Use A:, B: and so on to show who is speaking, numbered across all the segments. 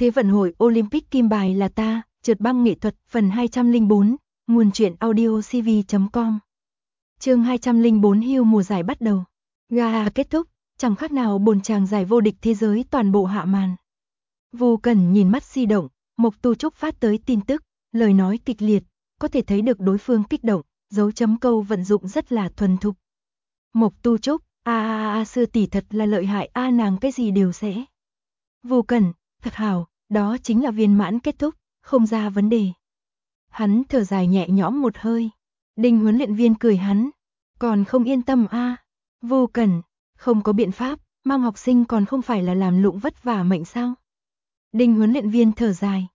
A: Thế vận hội Olympic kim bài là ta, trượt băng nghệ thuật, phần 204, nguồn truyện audio cv.com. Chương 204 hưu mùa giải bắt đầu. Gala kết thúc, chẳng khác nào bồn chàng giải vô địch thế giới toàn bộ hạ màn. Vô Cẩn nhìn mắt di động, Mộc Tu Trúc phát tới tin tức, lời nói kịch liệt, có thể thấy được đối phương kích động, dấu chấm câu vận dụng rất là thuần thục. Mộc Tu Trúc, sư tỷ thật là lợi hại, nàng cái gì đều sẽ. Vô Cẩn, thật hảo, đó chính là viên mãn kết thúc, không ra vấn đề. Hắn thở dài nhẹ nhõm một hơi. Đinh huấn luyện viên cười hắn, còn không yên tâm Vô Cẩn, không có biện pháp, mang học sinh còn không phải là làm lụng vất vả mệnh sao? Đinh huấn luyện viên thở dài,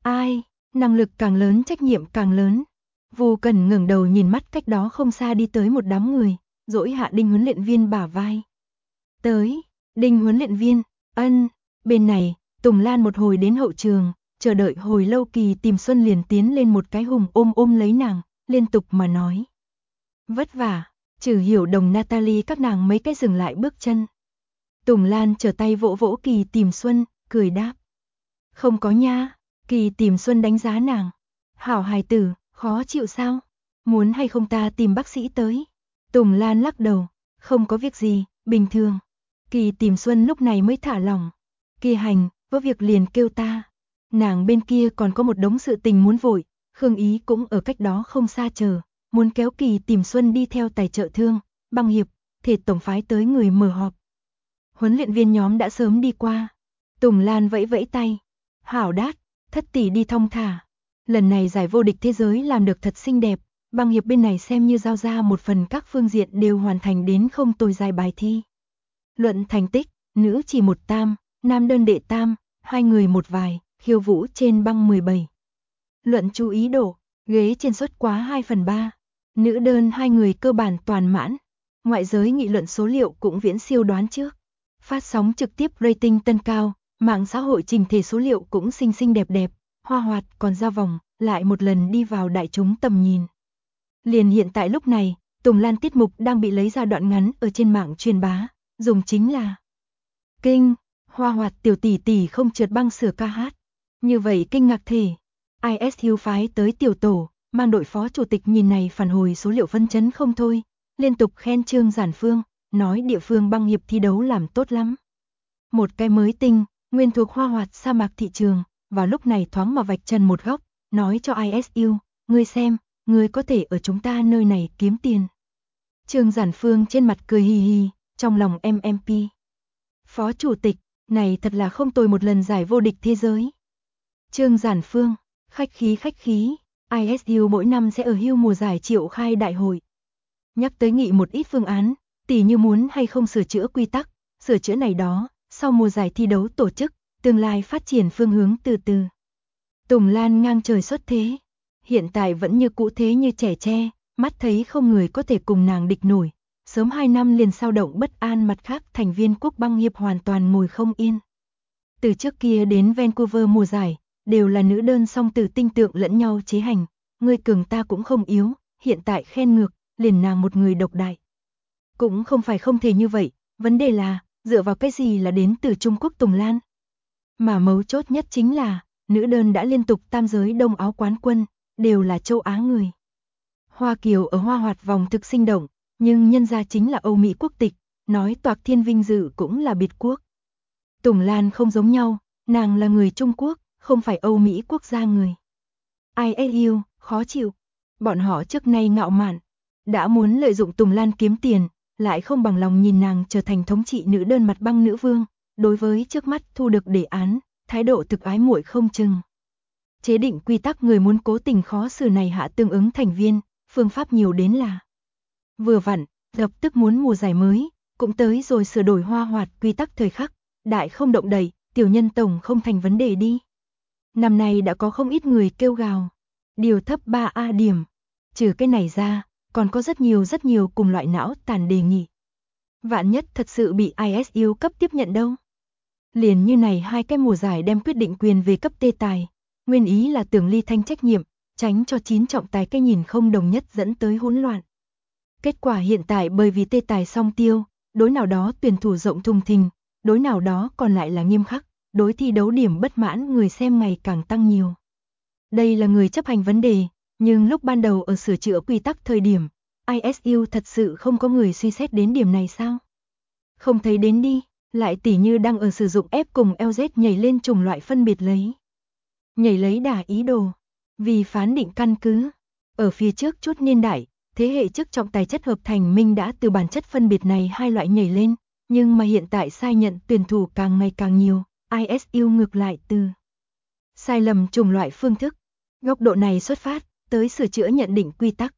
A: năng lực càng lớn trách nhiệm càng lớn. Vô Cẩn ngẩng đầu nhìn mắt cách đó không xa đi tới một đám người, dỗi hạ Đinh huấn luyện viên bả vai. Tới, Đinh huấn luyện viên, bên này, Tùng Lan một hồi đến hậu trường, chờ đợi hồi lâu Kỳ Tìm Xuân liền tiến lên một cái hùng ôm lấy nàng, liên tục mà nói. Vất vả, Trừ Hiểu Đồng Natalie các nàng mấy cái dừng lại bước chân. Tùng Lan trở tay vỗ vỗ Kỳ Tìm Xuân, cười đáp. Không có nha, Kỳ Tìm Xuân đánh giá nàng. Hảo hài tử, khó chịu sao? Muốn hay không ta tìm bác sĩ tới? Tùng Lan lắc đầu, không có việc gì, bình thường. Kỳ Tìm Xuân lúc này mới thả lỏng. Kỳ Hành, có việc liền kêu ta. Nàng bên kia còn có một đống sự tình muốn vội, Khương Ý cũng ở cách đó không xa chờ, muốn kéo Kỳ Tìm Xuân đi theo tài trợ thương, băng hiệp, thể tổng phái tới người mở họp. Huấn luyện viên nhóm đã sớm đi qua. Tùng Lan vẫy vẫy tay. Hảo đát, thất tỷ đi thong thả. Lần này giải vô địch thế giới làm được thật xinh đẹp, băng hiệp bên này xem như giao ra một phần các phương diện đều hoàn thành đến không tồi giải bài thi. Luận thành tích, nữ chỉ một tam, nam đơn đệ tam, hai người một vài, khiêu vũ trên băng 17. Luận chú ý độ, ghế trên suất quá 2/3. Nữ đơn hai người cơ bản toàn mãn. Ngoại giới nghị luận số liệu cũng viễn siêu đoán trước. Phát sóng trực tiếp rating tân cao, mạng xã hội trình thể số liệu cũng xinh xinh đẹp đẹp, hoa hoạt còn ra vòng, lại một lần đi vào đại chúng tầm nhìn. Liền hiện tại lúc này, Tùng Lan tiết mục đang bị lấy ra đoạn ngắn ở trên mạng truyền bá, dùng chính là kinh, hoa hoạt tiểu tỷ tỷ không trượt băng sửa ca hát. Như vậy kinh ngạc thể. ISU phái tới tiểu tổ, mang đội phó chủ tịch nhìn này phản hồi số liệu phân chấn không thôi, liên tục khen Trương Giản Phương, nói địa phương băng hiệp thi đấu làm tốt lắm. Một cái mới tinh, nguyên thuộc hoa hoạt sa mạc thị trường, vào lúc này thoáng mà vạch trần một góc, nói cho ISU, ngươi xem, ngươi có thể ở chúng ta nơi này kiếm tiền. Trương Giản Phương trên mặt cười hì hì, trong lòng MMP. Phó chủ tịch, này thật là không tồi một lần giải vô địch thế giới. Trương Giản Phương, khách khí, ISU mỗi năm sẽ ở hưu mùa giải triệu khai đại hội. Nhắc tới nghị một ít phương án, tỉ như muốn hay không sửa chữa quy tắc, sửa chữa này đó, sau mùa giải thi đấu tổ chức, tương lai phát triển phương hướng từ từ. Tùng Lan ngang trời xuất thế, hiện tại vẫn như cũ thế như trẻ tre, mắt thấy không người có thể cùng nàng địch nổi. Sớm 2 năm liền sao động bất an, mặt khác thành viên quốc băng hiệp hoàn toàn ngồi không yên. Từ trước kia đến Vancouver mùa giải, đều là nữ đơn song tử tinh tượng lẫn nhau chế hành, ngươi cường ta cũng không yếu, hiện tại khen ngược, liền nàng một người độc đại. Cũng không phải không thể như vậy, vấn đề là, dựa vào cái gì là đến từ Trung Quốc Tùng Lan. Mà mấu chốt nhất chính là, nữ đơn đã liên tục tam giới đông áo quán quân, đều là châu Á người. Hoa Kiều ở hoa hoạt vòng thực sinh động, nhưng nhân ra chính là Âu Mỹ quốc tịch, nói toạc thiên vinh dự cũng là biệt quốc. Tùng Lan không giống nhau, nàng là người Trung Quốc, không phải Âu Mỹ quốc gia người. ISU, khó chịu. Bọn họ trước nay ngạo mạn, đã muốn lợi dụng Tùng Lan kiếm tiền, lại không bằng lòng nhìn nàng trở thành thống trị nữ đơn mặt băng nữ vương, đối với trước mắt thu được đề án, thái độ thực ái muội không chừng. Chế định quy tắc người muốn cố tình khó xử này hạ tương ứng thành viên, phương pháp nhiều đến là. Vừa vặn, lập tức muốn mùa giải mới, cũng tới rồi sửa đổi hoa hoạt quy tắc thời khắc, đại không động đậy, tiểu nhân tổng không thành vấn đề đi. Năm nay đã có không ít người kêu gào, điều thấp 3A điểm, trừ cái này ra, còn có rất nhiều cùng loại não tàn đề nghị. Vạn nhất thật sự bị ISU cấp tiếp nhận đâu. Liền như này hai cái mùa giải đem quyết định quyền về cấp tê tài, nguyên ý là tưởng ly thanh trách nhiệm, tránh cho 9 trọng tài cái nhìn không đồng nhất dẫn tới hỗn loạn. Kết quả hiện tại bởi vì tê tài song tiêu, đối nào đó tuyển thủ rộng thùng thình, đối nào đó còn lại là nghiêm khắc, đối thi đấu điểm bất mãn người xem ngày càng tăng nhiều. Đây là người chấp hành vấn đề, nhưng lúc ban đầu ở sửa chữa quy tắc thời điểm, ISU thật sự không có người suy xét đến điểm này sao? Không thấy đến đi, lại tỉ như đang ở sử dụng F cùng LZ nhảy lên chủng loại phân biệt lấy. Nhảy lấy đả ý đồ, vì phán định căn cứ. Ở phía trước chút niên đại, thế hệ trước trọng tài chất hợp thành minh đã từ bản chất phân biệt này hai loại nhảy lên, nhưng mà hiện tại sai nhận tuyển thủ càng ngày càng nhiều, ISU ngược lại từ sai lầm chủng loại phương thức, góc độ này xuất phát, tới sửa chữa nhận định quy tắc.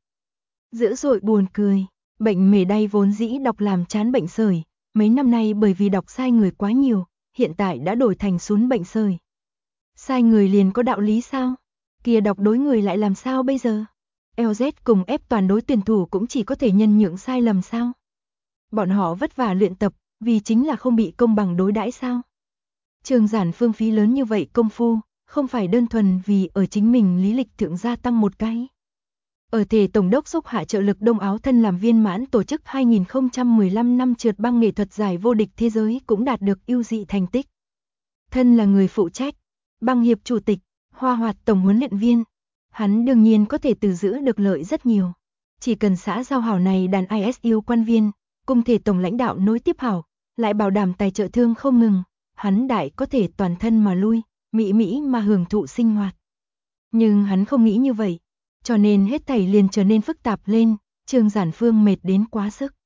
A: Dữ dội buồn cười, bệnh mề đay vốn dĩ đọc làm chán bệnh sởi, mấy năm nay bởi vì đọc sai người quá nhiều, hiện tại đã đổi thành sún bệnh sởi. Sai người liền có đạo lý sao? Kia đọc đối người lại làm sao bây giờ? LZ cùng F toàn đối tuyển thủ cũng chỉ có thể nhân nhượng sai lầm sao? Bọn họ vất vả luyện tập, vì chính là không bị công bằng đối đãi sao? Trường Giản Phương phí lớn như vậy công phu, không phải đơn thuần vì ở chính mình lý lịch thượng gia tăng một cái. Ở thể tổng đốc xúc hạ trợ lực Đông Áo thân làm viên mãn tổ chức 2015 năm trượt băng nghệ thuật giải vô địch thế giới cũng đạt được ưu dị thành tích. Thân là người phụ trách, băng hiệp chủ tịch, Hoa Hoạt tổng huấn luyện viên, hắn đương nhiên có thể từ giữ được lợi rất nhiều. Chỉ cần xã giao hảo này đàn ISU quan viên, cùng thể tổng lãnh đạo nối tiếp hảo, lại bảo đảm tài trợ thương không ngừng, hắn đại có thể toàn thân mà lui, mỹ mỹ mà hưởng thụ sinh hoạt. Nhưng hắn không nghĩ như vậy, cho nên hết thảy liền trở nên phức tạp lên, Trương Giản Phương mệt đến quá sức.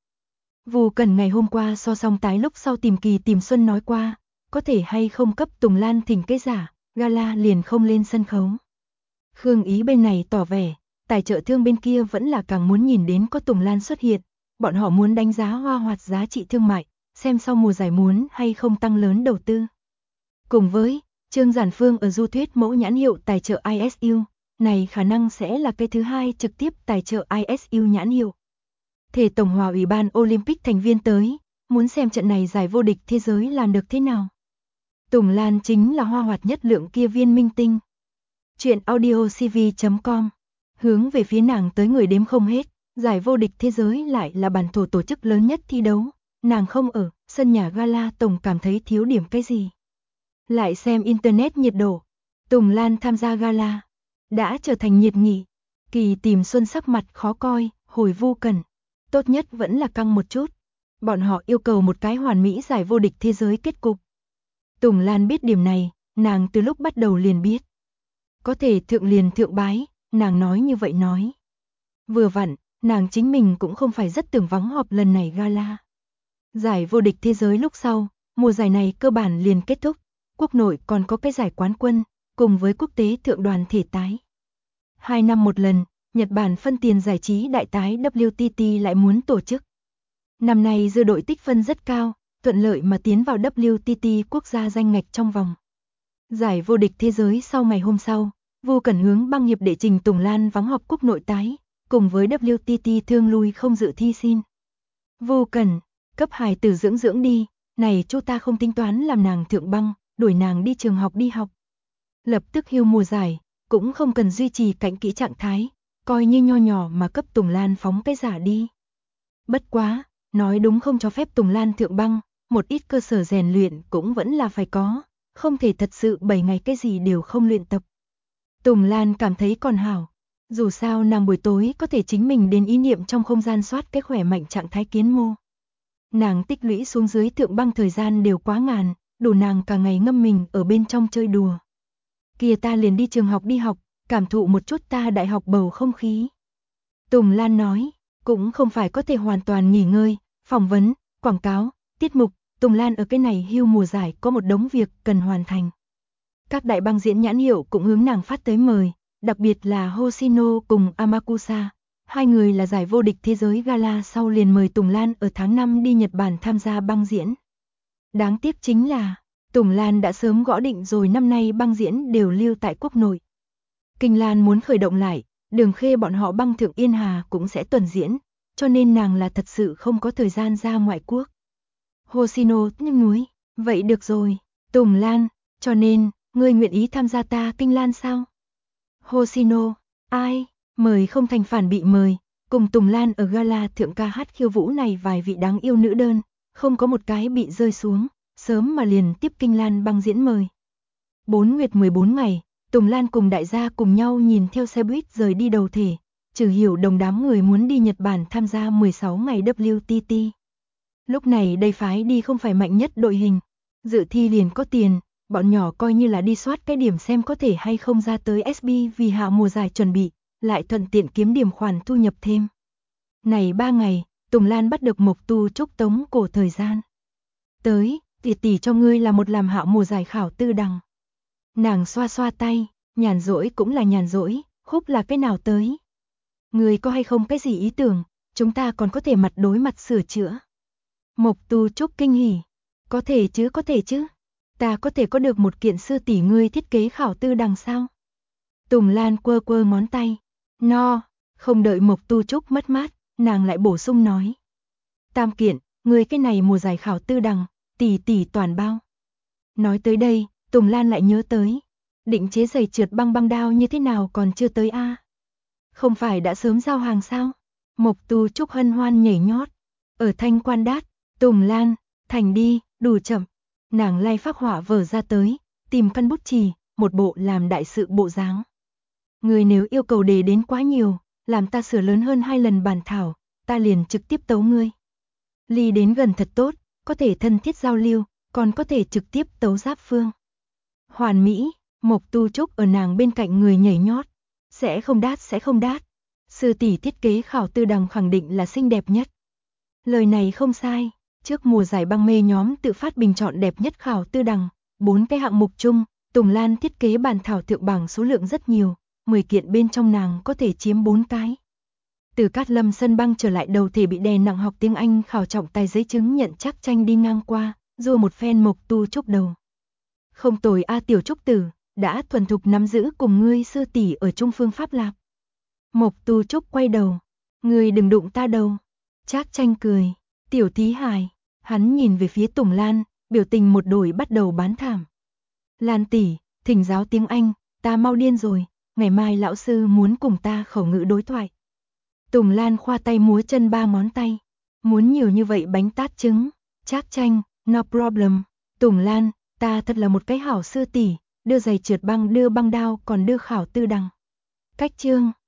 A: Vu Cẩn ngày hôm qua so song tái lúc sau tìm Kỳ tìm Xuân nói qua, có thể hay không cấp Tùng Lan thỉnh cái giả, gala liền không lên sân khấu. Khương Ý bên này tỏ vẻ, tài trợ thương bên kia vẫn là càng muốn nhìn đến có Tùng Lan xuất hiện, bọn họ muốn đánh giá Hoa Hoạt giá trị thương mại, xem sau mùa giải muốn hay không tăng lớn đầu tư. Cùng với, Trương Giản Phương ở du thuyết mẫu nhãn hiệu tài trợ ISU, này khả năng sẽ là cái thứ hai trực tiếp tài trợ ISU nhãn hiệu. Thể tổng hòa ủy ban Olympic thành viên tới, muốn xem trận này giải vô địch thế giới làm được thế nào. Tùng Lan chính là Hoa Hoạt nhất lượng kia viên minh tinh. Chuyện audiocv.com, hướng về phía nàng tới người đếm không hết, giải vô địch thế giới lại là bản thổ tổ chức lớn nhất thi đấu, nàng không ở, sân nhà gala tổng cảm thấy thiếu điểm cái gì. Lại xem internet nhiệt độ, Tùng Lan tham gia gala, đã trở thành nhiệt nghị. Kỳ tìm Xuân sắc mặt khó coi, hồi Vu Cẩn, tốt nhất vẫn là căng một chút. Bọn họ yêu cầu một cái hoàn mỹ giải vô địch thế giới kết cục. Tùng Lan biết điểm này, nàng từ lúc bắt đầu liền biết. Có thể thượng liền thượng bái, nàng nói như vậy nói. Vừa vặn, nàng chính mình cũng không phải rất tưởng vắng họp lần này gala. Giải vô địch thế giới lúc sau, mùa giải này cơ bản liền kết thúc, quốc nội còn có cái giải quán quân, cùng với quốc tế thượng đoàn thể tái. 2 năm một lần, Nhật Bản phân tiền giải trí đại tái WTT lại muốn tổ chức. Năm nay dư đội tích phân rất cao, thuận lợi mà tiến vào WTT quốc gia danh ngạch trong vòng. Giải vô địch thế giới sau ngày hôm sau, Vu Cẩn hướng băng hiệp đệ trình Tùng Lan vắng họp quốc nội tái, cùng với WTT thương lui không dự thi xin. Vu Cẩn, cấp hài tử dưỡng đi, này chú ta không tính toán làm nàng thượng băng, đuổi nàng đi trường học đi học. Lập tức hưu mùa giải, cũng không cần duy trì cảnh kỹ trạng thái, coi như nho nhỏ mà cấp Tùng Lan phóng cái giả đi. Bất quá, nói đúng không cho phép Tùng Lan thượng băng, một ít cơ sở rèn luyện cũng vẫn là phải có, không thể thật sự 7 ngày cái gì đều không luyện tập. Tùng Lan cảm thấy còn hảo, dù sao nàng buổi tối có thể chính mình đến ý niệm trong không gian soát cái khỏe mạnh trạng thái kiến mô. Nàng tích lũy xuống dưới thượng băng thời gian đều quá ngàn, đủ nàng cả ngày ngâm mình ở bên trong chơi đùa. Kìa ta liền đi trường học đi học, cảm thụ một chút ta đại học bầu không khí. Tùng Lan nói, cũng không phải có thể hoàn toàn nghỉ ngơi, phỏng vấn, quảng cáo, tiết mục, Tùng Lan ở cái này hưu mùa giải có một đống việc cần hoàn thành. Các đại băng diễn nhãn hiệu cũng hướng nàng phát tới mời, đặc biệt là Hoshino cùng Amakusa. Hai người là giải vô địch thế giới gala sau liền mời Tùng Lan ở tháng 5 đi Nhật Bản tham gia băng diễn. Đáng tiếc chính là, Tùng Lan đã sớm gõ định rồi năm nay băng diễn đều lưu tại quốc nội. Kinh Lan muốn khởi động lại, Đường Khê bọn họ băng thượng Yên Hà cũng sẽ tuần diễn, cho nên nàng là thật sự không có thời gian ra ngoại quốc. Hoshino nhưng núi, vậy được rồi, Tùng Lan, cho nên, ngươi nguyện ý tham gia ta Kinh Lan sao? Hoshino, ai, mời không thành phản bị mời, cùng Tùng Lan ở gala thượng ca hát khiêu vũ này vài vị đáng yêu nữ đơn, không có một cái bị rơi xuống, sớm mà liền tiếp Kinh Lan băng diễn mời. 4 nguyệt 14 ngày, Tùng Lan cùng đại gia cùng nhau nhìn theo xe buýt rời đi đầu thể, Trừ Hiểu Đồng đám người muốn đi Nhật Bản tham gia 16 ngày WTT. Lúc này đây phái đi không phải mạnh nhất đội hình, dự thi liền có tiền, bọn nhỏ coi như là đi soát cái điểm xem có thể hay không ra tới SB vì hạ mùa giải chuẩn bị, lại thuận tiện kiếm điểm khoản thu nhập thêm. Này 3 ngày, Tùng Lan bắt được Mộc Tu Trúc tống cổ thời gian. Tới, tỷ cho ngươi là một làm hạ mùa giải khảo tư đằng. Nàng xoa xoa tay, nhàn rỗi cũng là nhàn rỗi, khúc là cái nào tới. Ngươi có hay không cái gì ý tưởng, chúng ta còn có thể mặt đối mặt sửa chữa. Mộc Tu Trúc kinh hỉ, có thể chứ, ta có thể có được một kiện sư tỷ ngươi thiết kế khảo tư đằng sao? Tùng Lan quơ quơ ngón tay, no, không đợi Mộc Tu Trúc mất mát, nàng lại bổ sung nói. Tam kiện, ngươi cái này mùa giải khảo tư đằng, tỷ toàn bao. Nói tới đây, Tùng Lan lại nhớ tới, định chế giày trượt băng đao như thế nào còn chưa tới a? Không phải đã sớm giao hàng sao? Mộc Tu Trúc hân hoan nhảy nhót, ở Thanh Quan Đát, Tùng Lan, thành đi, đủ chậm. Nàng lay phác họa vở ra tới, tìm căn bút chì, một bộ làm đại sự bộ dáng. Người nếu yêu cầu đề đến quá nhiều, làm ta sửa lớn hơn 2 lần bản thảo, ta liền trực tiếp tấu ngươi. Ly đến gần thật tốt, có thể thân thiết giao lưu, còn có thể trực tiếp tấu giáp phương. Hoàn mỹ, Mộc Tu Trúc ở nàng bên cạnh người nhảy nhót. Sẽ không đát. Sư tỷ thiết kế khảo tư đằng khẳng định là xinh đẹp nhất. Lời này không sai, trước mùa giải băng mê nhóm tự phát bình chọn đẹp nhất khảo tư đằng, 4 cái hạng mục chung, Tùng Lan thiết kế bản thảo thượng bảng số lượng rất nhiều, 10 kiện bên trong nàng có thể chiếm 4 cái. Từ Cát Lâm sân băng trở lại đầu thể bị đè nặng học tiếng Anh khảo trọng tài giấy chứng nhận chắc tranh đi ngang qua, rua một phen Mộc Tu Trúc đầu. Không tồi a tiểu Trúc tử, đã thuần thục nắm giữ cùng ngươi sư tỷ ở chung phương pháp lạc. Mộc Tu Trúc quay đầu, ngươi đừng đụng ta đầu. Trác tranh cười, tiểu thí hài, hắn nhìn về phía Tùng Lan, biểu tình một đổi bắt đầu bán thảm. Lan tỷ, thỉnh giáo tiếng Anh, ta mau điên rồi, ngày mai lão sư muốn cùng ta khẩu ngữ đối thoại. Tùng Lan khoa tay múa chân 3 ngón tay, muốn nhiều như vậy bánh tát trứng. Trác tranh, no problem. Tùng Lan, ta thật là một cái hảo sư tỷ, đưa giày trượt băng đưa băng đao còn đưa khảo tư đằng. Cách chương